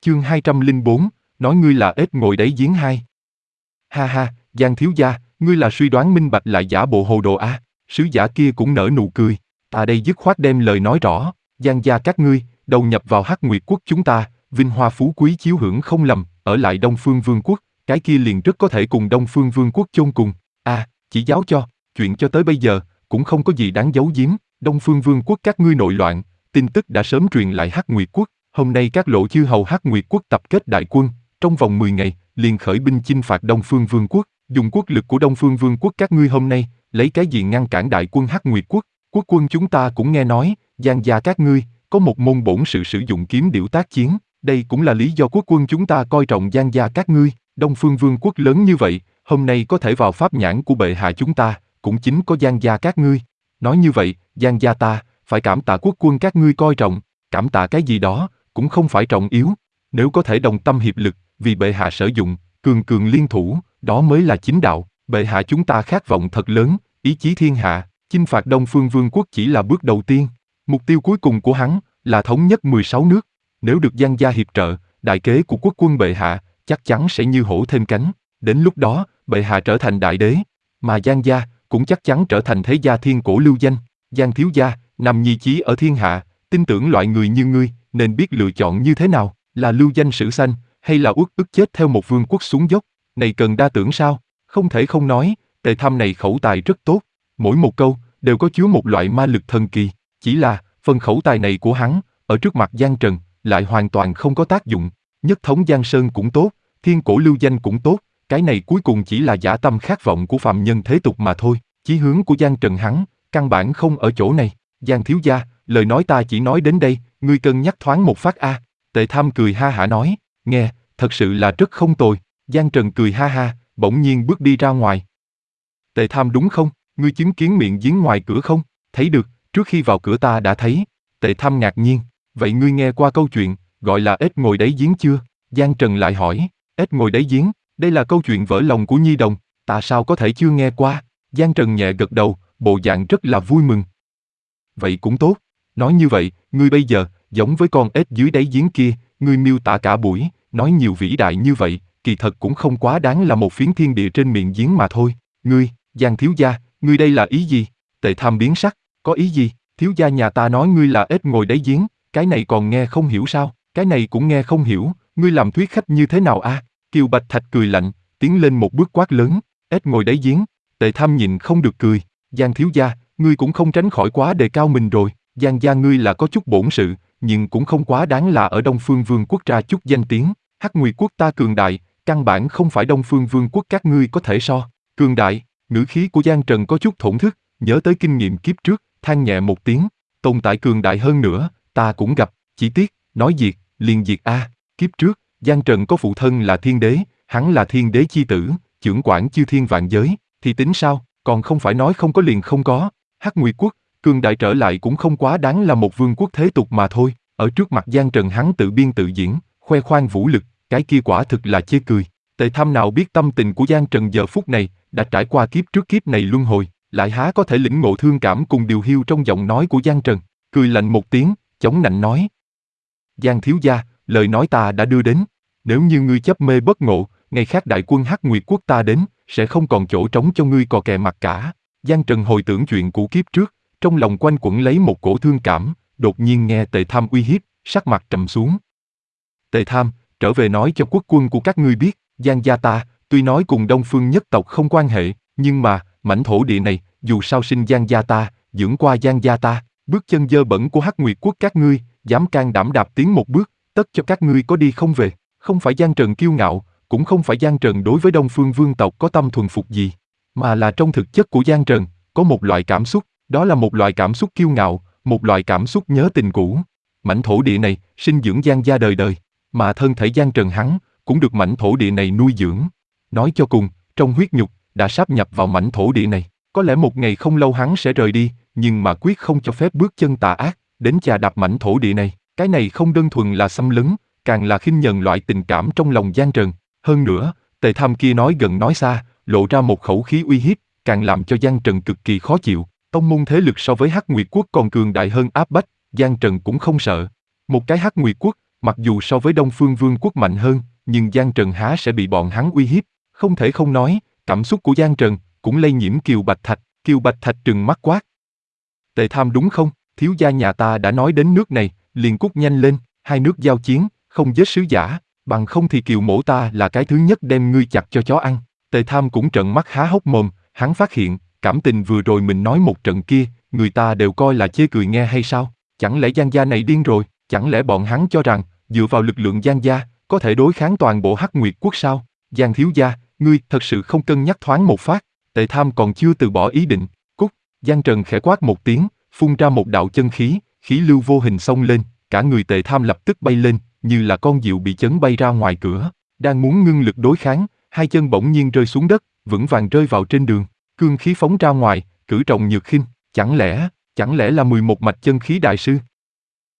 Chương 204, nói ngươi là ếch ngồi đáy giếng hai. Ha ha, Giang thiếu gia, ngươi là suy đoán minh bạch lại giả bộ hồ đồ à? Sứ giả kia cũng nở nụ cười. Ta đây dứt khoát đem lời nói rõ. Giang gia các ngươi, đầu nhập vào Hắc Nguyệt quốc chúng ta, vinh hoa phú quý chiếu hưởng không lầm, ở lại Đông Phương Vương quốc, cái kia liền rất có thể cùng Đông Phương Vương quốc chôn cùng. À, chỉ giáo cho, chuyện cho tới bây giờ, cũng không có gì đáng giấu giếm. Đông Phương Vương quốc các ngươi nội loạn, tin tức đã sớm truyền lại Hắc Nguyệt quốc. Hôm nay các lộ chư hầu Hắc Nguyệt quốc tập kết đại quân, trong vòng 10 ngày, liền khởi binh chinh phạt Đông Phương Vương quốc. Dùng quốc lực của Đông Phương Vương quốc các ngươi hôm nay, lấy cái gì ngăn cản đại quân Hắc Nguyệt quốc? Quốc quân chúng ta cũng nghe nói, Giang gia các ngươi, có một môn bổn sự sử dụng kiếm điểu tác chiến. Đây cũng là lý do quốc quân chúng ta coi trọng Giang gia các ngươi. Đông Phương Vương quốc lớn như vậy, hôm nay có thể vào pháp nhãn của bệ hạ chúng ta, cũng chính có Giang gia các ngươi. Nói như vậy, Giang gia ta, phải cảm tạ quốc quân các ngươi coi trọng, cảm tạ cái gì đó, cũng không phải trọng yếu. Nếu có thể đồng tâm hiệp lực, vì bệ hạ sử dụng, cường cường liên thủ, đó mới là chính đạo. Bệ hạ chúng ta khát vọng thật lớn, ý chí thiên hạ, chinh phạt Đông Phương Vương quốc chỉ là bước đầu tiên. Mục tiêu cuối cùng của hắn là thống nhất 16 nước. Nếu được Giang gia hiệp trợ, đại kế của quốc quân bệ hạ chắc chắn sẽ như hổ thêm cánh. Đến lúc đó, bệ hạ trở thành đại đế, mà Giang gia cũng chắc chắn trở thành thế gia thiên cổ lưu danh. Giang thiếu gia, nằm nhì chí ở thiên hạ, tin tưởng loại người như ngươi nên biết lựa chọn như thế nào, là lưu danh sử xanh, hay là uất ức chết theo một vương quốc xuống dốc. Này cần đa tưởng sao? Không thể không nói, Tề Thăm này khẩu tài rất tốt, mỗi một câu đều có chứa một loại ma lực thần kỳ. Chỉ là phần khẩu tài này của hắn, ở trước mặt Giang Trần lại hoàn toàn không có tác dụng. Nhất thống Giang Sơn cũng tốt, thiên cổ lưu danh cũng tốt, cái này cuối cùng chỉ là dã tâm khát vọng của phàm nhân thế tục mà thôi. Chí hướng của Giang Trần hắn căn bản không ở chỗ này. Giang thiếu gia, lời nói ta chỉ nói đến đây, ngươi cân nhắc thoáng một phát a. Tề Tham cười ha hả nói, nghe, thật sự là rất không tồi. Giang Trần cười ha ha, bỗng nhiên bước đi ra ngoài. Tề Tham đúng không? Ngươi chứng kiến miệng giếng ngoài cửa không? Thấy được, trước khi vào cửa ta đã thấy. Tề Tham ngạc nhiên, vậy ngươi nghe qua câu chuyện gọi là ếch ngồi đáy giếng chưa? Giang Trần lại hỏi, ếch ngồi đáy giếng, đây là câu chuyện vỡ lòng của nhi đồng, ta sao có thể chưa nghe qua? Giang Trần nhẹ gật đầu, bộ dạng rất là vui mừng. Vậy cũng tốt, nói như vậy, ngươi bây giờ giống với con ếch dưới đáy giếng kia, ngươi miêu tả cả buổi, nói nhiều vĩ đại như vậy, kỳ thật cũng không quá đáng là một phiến thiên địa trên miệng giếng mà thôi. Ngươi, Giang thiếu gia, ngươi đây là ý gì? Tề Tham biến sắc, có ý gì? Thiếu gia nhà ta nói ngươi là ếch ngồi đáy giếng, cái này còn nghe không hiểu sao? Cái này cũng nghe không hiểu, ngươi làm thuyết khách như thế nào a? Kiều Bạch Thạch cười lạnh, tiến lên một bước quát lớn, ếch ngồi đáy giếng. Tề Tham nhịn không được cười, Giang thiếu gia, ngươi cũng không tránh khỏi quá đề cao mình rồi. Giang gia ngươi là có chút bổn sự, nhưng cũng không quá đáng là ở Đông Phương Vương quốc ra chút danh tiếng. Hắc Nguyệt quốc ta cường đại, căn bản không phải Đông Phương Vương quốc các ngươi có thể so. Cường đại, ngữ khí của Giang Trần có chút thổn thức, nhớ tới kinh nghiệm kiếp trước, than nhẹ một tiếng, tồn tại cường đại hơn nữa, ta cũng gặp, chỉ tiếc, nói diệt, liền diệt a. Kiếp trước, Giang Trần có phụ thân là thiên đế, hắn là thiên đế chi tử, chưởng quản chư thiên vạn giới, thì tính sao, còn không phải nói không có liền không có. Hắc Nguyệt quốc, cường đại trở lại cũng không quá đáng là một vương quốc thế tục mà thôi. Ở trước mặt Giang Trần hắn tự biên tự diễn, khoe khoang vũ lực, cái kia quả thực là chê cười. Tề Tham nào biết tâm tình của Giang Trần giờ phút này, đã trải qua kiếp trước kiếp này luân hồi, lại há có thể lĩnh ngộ thương cảm cùng điều hiu trong giọng nói của Giang Trần, cười lạnh một tiếng, chống nạnh nói. Giang thiếu gia, lời nói ta đã đưa đến, nếu như ngươi chấp mê bất ngộ, ngày khác đại quân Hắc Nguyệt quốc ta đến, sẽ không còn chỗ trống cho ngươi cò kè mặt cả. Giang Trần hồi tưởng chuyện cũ kiếp trước, trong lòng quanh quẩn lấy một cổ thương cảm, đột nhiên nghe Tề Tham uy hiếp, sắc mặt trầm xuống. Tề Tham, trở về nói cho quốc quân của các ngươi biết, Giang gia ta, tuy nói cùng Đông Phương nhất tộc không quan hệ, nhưng mà, mảnh thổ địa này, dù sao sinh Giang gia ta, dưỡng qua Giang gia ta, bước chân dơ bẩn của Hắc Nguyệt quốc các ngươi, dám can đảm đạp tiến một bước, tất cho các ngươi có đi không về. Không phải Giang Trần kiêu ngạo, cũng không phải Giang Trần đối với Đông Phương vương tộc có tâm thuần phục gì, mà là trong thực chất của Giang Trần, có một loại cảm xúc, đó là một loại cảm xúc kiêu ngạo, một loại cảm xúc nhớ tình cũ. Mảnh thổ địa này, sinh dưỡng Giang gia đời đời, mà thân thể Giang Trần hắn, cũng được mảnh thổ địa này nuôi dưỡng. Nói cho cùng, trong huyết nhục, đã sáp nhập vào mảnh thổ địa này, có lẽ một ngày không lâu hắn sẽ rời đi, nhưng mà quyết không cho phép bước chân tà ác, đến chà đạp mảnh thổ địa này. Cái này không đơn thuần là xâm lấn, càng là khinh nhờn loại tình cảm trong lòng Giang Trần. Hơn nữa, Tề Tham kia nói gần nói xa, lộ ra một khẩu khí uy hiếp, càng làm cho Giang Trần cực kỳ khó chịu. Tông môn thế lực so với Hắc Nguyệt quốc còn cường đại hơn áp bách, Giang Trần cũng không sợ. Một cái Hắc Nguyệt quốc, Mặc dù so với Đông Phương Vương quốc mạnh hơn, nhưng Giang Trần há sẽ bị bọn hắn uy hiếp. Không thể không nói, cảm xúc của Giang Trần cũng lây nhiễm Kiều Bạch Thạch. Kiều Bạch Thạch trừng mắt quát. Tề Tham đúng không? Thiếu gia nhà ta đã nói đến nước này, liền cút nhanh lên, hai nước giao chiến, không giết sứ giả, bằng không thì Kiều mổ ta là cái thứ nhất đem ngươi chặt cho chó ăn. Tề Tham cũng trợn mắt há hốc mồm, hắn phát hiện, cảm tình vừa rồi mình nói một trận kia, người ta đều coi là chê cười nghe hay sao? Chẳng lẽ Giang gia này điên rồi? Chẳng lẽ bọn hắn cho rằng, dựa vào lực lượng Giang gia, có thể đối kháng toàn bộ Hắc Nguyệt quốc sao? Giang thiếu gia, ngươi thật sự không cân nhắc thoáng một phát. Tề Tham còn chưa từ bỏ ý định. Cút. Giang Trần khẽ quát một tiếng, phun ra một đạo chân khí, khí lưu vô hình xông lên, cả người Tề Tham lập tức bay lên, như là con diều bị chấn bay ra ngoài cửa. Đang muốn ngưng lực đối kháng, hai chân bỗng nhiên rơi xuống đất, vững vàng rơi vào trên đường. Cương khí phóng ra ngoài, cử trọng nhược khinh. Chẳng lẽ là 11 mạch chân khí đại sư?